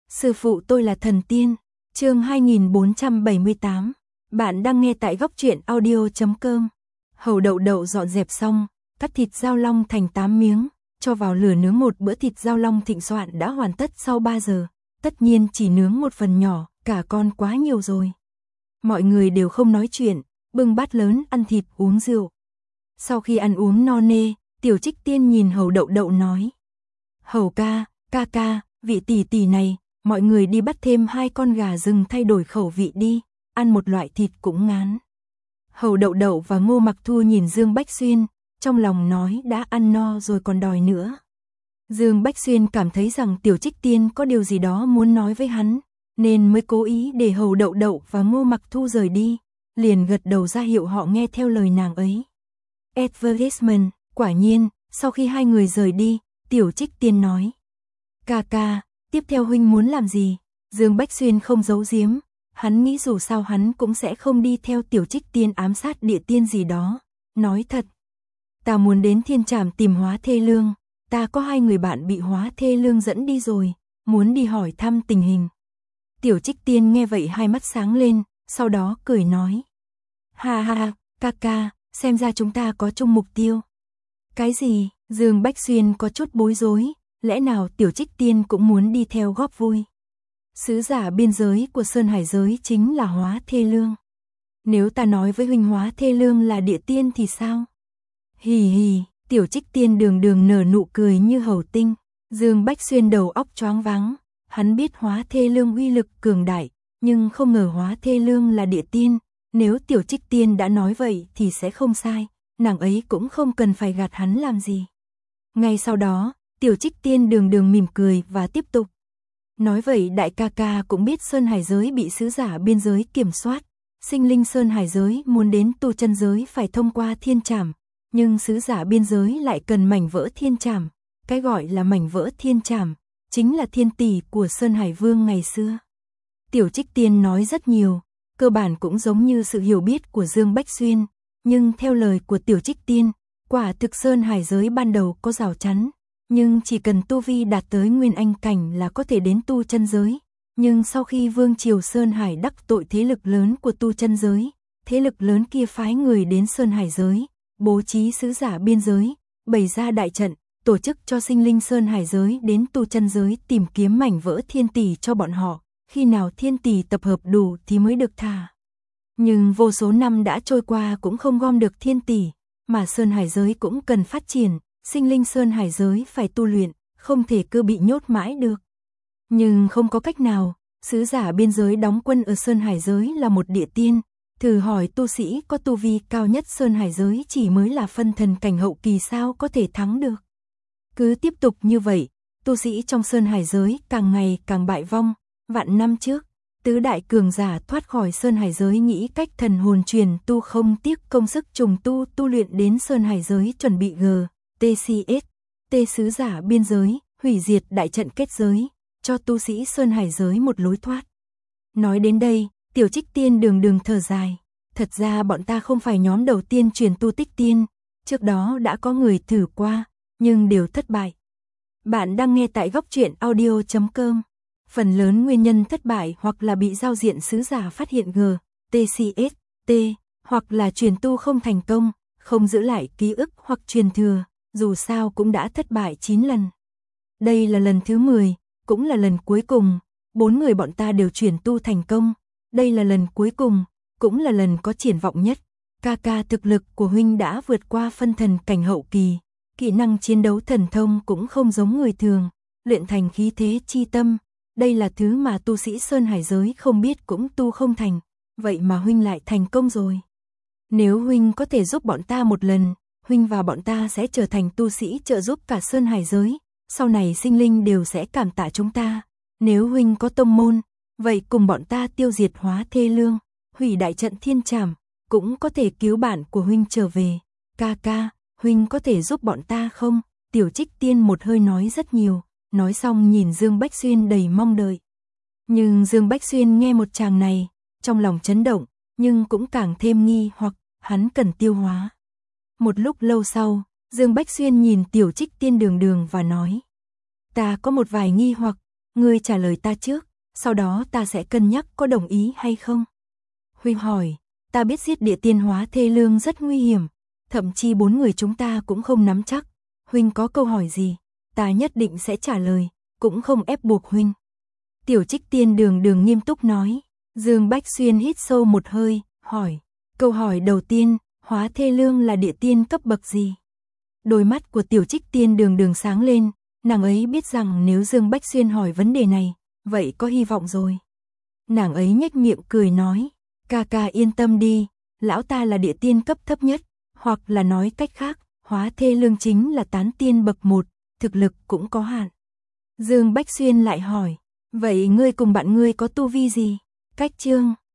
Sư phụ tôi là thần tiên. Chương 2478. Bạn đang nghe tại góc truyện audio.com. Hầu Đậu Đậu dọn dẹp xong, cắt thịt dao long thành 8 miếng, cho vào lửa nướng. Một bữa thịt dao long thịnh soạn đã hoàn tất sau 3 giờ. Tất nhiên chỉ nướng một phần nhỏ, cả con quá nhiều rồi. Mọi người đều không nói chuyện, bưng bát lớn ăn thịt uống rượu. Sau khi ăn uống no nê, Tiểu Trích Tiên nhìn Hầu Đậu Đậu nói: Hầu ca, vị tỷ tỷ này, mọi người đi bắt thêm 2 con gà rừng thay đổi khẩu vị đi, ăn một loại thịt cũng ngán. Hầu Đậu Đậu và Ngô Mặc Thu nhìn Dương Bách Xuyên, trong lòng nói đã ăn no rồi còn đòi nữa. Dương Bách Xuyên cảm thấy rằng Tiểu Trích Tiên có điều gì đó muốn nói với hắn, nên mới cố ý để Hầu Đậu Đậu và Ngô Mặc Thu rời đi, liền gật đầu ra hiệu họ nghe theo lời nàng ấy. Advertisement, quả nhiên, sau khi hai người rời đi, Tiểu Trích Tiên nói: Ca, tiếp theo huynh muốn làm gì? Dương Bách Xuyên không giấu giếm, hắn nghĩ dù sao hắn cũng sẽ không đi theo Tiểu Trích Tiên ám sát địa tiên gì đó. Nói thật, ta muốn đến Thiên Trảm tìm Hóa Thê Lương, ta có 2 người bạn bị Hóa Thê Lương dẫn đi rồi, muốn đi hỏi thăm tình hình. Tiểu Trích Tiên nghe vậy hai mắt sáng lên, sau đó cười nói: Ha, ca, xem ra chúng ta có chung mục tiêu. Cái gì? Dương Bách Xuyên có chút bối rối, lẽ nào Tiểu Trích Tiên cũng muốn đi theo góp vui? Sứ giả biên giới của Sơn Hải giới chính là Hóa Thê Lương. Nếu ta nói với huynh Hóa Thê Lương là địa tiên thì sao? Hì, Tiểu Trích Tiên đường nở nụ cười như hầu tinh. Dương Bách Xuyên đầu óc choáng váng, hắn biết Hóa Thê Lương uy lực cường đại, nhưng không ngờ Hóa Thê Lương là địa tiên. Nếu Tiểu Trích Tiên đã nói vậy thì sẽ không sai, nàng ấy cũng không cần phải gạt hắn làm gì. Ngay sau đó, Tiểu Trích Tiên đường mỉm cười và tiếp tục: Nói vậy đại ca cũng biết Sơn Hải giới bị sứ giả biên giới kiểm soát, sinh linh Sơn Hải giới muốn đến tu chân giới phải thông qua Thiên Trảm, nhưng sứ giả biên giới lại cần mảnh vỡ Thiên Trảm. Cái gọi là mảnh vỡ Thiên Trảm chính là thiên tỷ của Sơn Hải Vương ngày xưa. Tiểu Trích Tiên nói rất nhiều, cơ bản cũng giống như sự hiểu biết của Dương Bách Xuyên, nhưng theo lời của Tiểu Trích Tiên, quả thực Sơn Hải giới ban đầu có rào chắn, nhưng chỉ cần tu vi đạt tới Nguyên Anh cảnh là có thể đến tu chân giới. Nhưng sau khi Vương triều Sơn Hải đắc tội thế lực lớn của tu chân giới, thế lực lớn kia phái người đến Sơn Hải giới, bố trí sứ giả biên giới, bày ra đại trận, tổ chức cho sinh linh Sơn Hải giới đến tu chân giới tìm kiếm mảnh vỡ thiên tỷ cho bọn họ, khi nào thiên tỷ tập hợp đủ thì mới được thả. Nhưng vô số năm đã trôi qua cũng không gom được thiên tỷ, mà Sơn Hải giới cũng cần phát triển, sinh linh Sơn Hải giới phải tu luyện, không thể cứ bị nhốt mãi được. Nhưng không có cách nào, sứ giả biên giới đóng quân ở Sơn Hải giới là một địa tiên, thử hỏi tu sĩ có tu vi cao nhất Sơn Hải giới chỉ mới là phân thần cảnh hậu kỳ sao có thể thắng được. Cứ tiếp tục như vậy, tu sĩ trong Sơn Hải giới càng ngày càng bại vong. Vạn năm trước, tứ đại cường giả thoát khỏi Sơn Hải giới nghĩ cách thần hồn truyền tu không tiếc công sức trùng tu luyện đến Sơn Hải giới chuẩn bị T sứ giả biên giới, hủy diệt đại trận kết giới, cho tu sĩ Sơn Hải giới một lối thoát. Nói đến đây, Tiểu Trích Tiên đường thở dài, thật ra bọn ta không phải nhóm đầu tiên truyền tu tích tiên, trước đó đã có người thử qua, nhưng đều thất bại. Bạn đang nghe tại góc truyện audio.com. Phần lớn nguyên nhân thất bại hoặc là bị giao diện sứ giả phát hiện TCST, hoặc là truyền tu không thành công, không giữ lại ký ức hoặc truyền thừa, dù sao cũng đã thất bại 9 lần. Đây là lần thứ 10, cũng là lần cuối cùng, 4 người bọn ta đều truyền tu thành công, đây là lần cuối cùng, cũng là lần có triển vọng nhất. Ca thực lực của huynh đã vượt qua phân thần cảnh hậu kỳ, kỹ năng chiến đấu thần thông cũng không giống người thường, luyện thành khí thế chi tâm. Đây là thứ mà tu sĩ Sơn Hải giới không biết cũng tu không thành, vậy mà huynh lại thành công rồi. Nếu huynh có thể giúp bọn ta một lần, huynh và bọn ta sẽ trở thành tu sĩ trợ giúp cả Sơn Hải giới, sau này sinh linh đều sẽ cảm tạ chúng ta. Nếu huynh có tông môn, vậy cùng bọn ta tiêu diệt Hóa Thê Lương, hủy đại trận Thiên Trảm, cũng có thể cứu bạn của huynh trở về. Ca, huynh có thể giúp bọn ta không? Tiểu Trích Tiên một hơi nói rất nhiều. Nói xong nhìn Dương Bách Xuyên đầy mong đợi. Nhưng Dương Bách Xuyên nghe một tràng này, trong lòng chấn động, nhưng cũng càng thêm nghi hoặc, hắn cần tiêu hóa. Một lúc lâu sau, Dương Bách Xuyên nhìn Tiểu Trích Tiên đường và nói: Ta có một vài nghi hoặc, ngươi trả lời ta trước, sau đó ta sẽ cân nhắc có đồng ý hay không. Huynh hỏi, ta biết giết địa tiên hóa thê lương rất nguy hiểm, thậm chí 4 người chúng ta cũng không nắm chắc. Huynh có câu hỏi gì, ta nhất định sẽ trả lời, cũng không ép buộc huynh. Tiểu Trích Tiên đường đường nghiêm túc nói. Dương Bách Xuyên hít sâu một hơi, hỏi. Câu hỏi đầu tiên, hóa thê lương là địa tiên cấp bậc gì? Đôi mắt của Tiểu Trích Tiên đường đường sáng lên, nàng ấy biết rằng nếu Dương Bách Xuyên hỏi vấn đề này, vậy có hy vọng rồi. Nàng ấy nhếch miệng cười nói, ca ca yên tâm đi, lão ta là địa tiên cấp thấp nhất, hoặc là nói cách khác, hóa thê lương chính là tán tiên bậc 1, thực lực cũng có hạn. Dương Bách Xuyên lại hỏi, vậy ngươi cùng bạn ngươi có tu vi gì? Cách chương